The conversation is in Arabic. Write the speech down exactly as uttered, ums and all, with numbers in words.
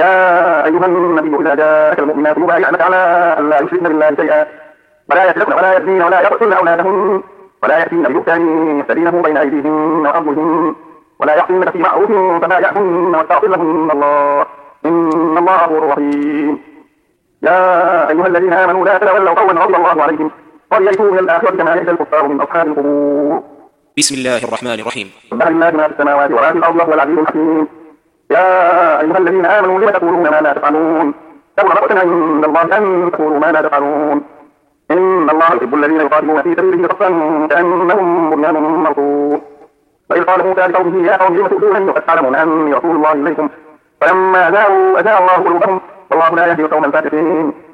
يا أيها النبي إذا جاءك المؤمنات يبايعنك على أن لا يشركن بالله شيئا ولا يسرقن ولا يزنين ولا يقتلن أولادهن ولا يأتين ببهتان يفترينه بين أيديهن وأرجلهن ولا يعصينك في معروف فبايعهن واستغفر لهن الله إن الله غفور رحيم. يا أيها الذين آمنوا لا تتولوا قوما غضب الله عليهم قد يئسوا من الآخرة كما يئس الكفار من أصحاب القبور. بسم الله الرحمن الرحيم. سبح لله ما في السماوات وما في الأرض وهو العزيز الحكيم. يا أيها الذين آمنوا لم تقولون ما لا تفعلون كبر مقتا عند الله أن تقولوا ما لا تفعلون إن الله يحب الذين يقاتلون في سبيله صفا كأنهم بنيان مرصوص. وإذ قال موسى لقومه يا قوم لم تؤذونني وقد تعلمون أني رسول الله إليكم فلما أزاغوا أزاغ الله قلوبهم والله لا يهدي القوم الفاسقين.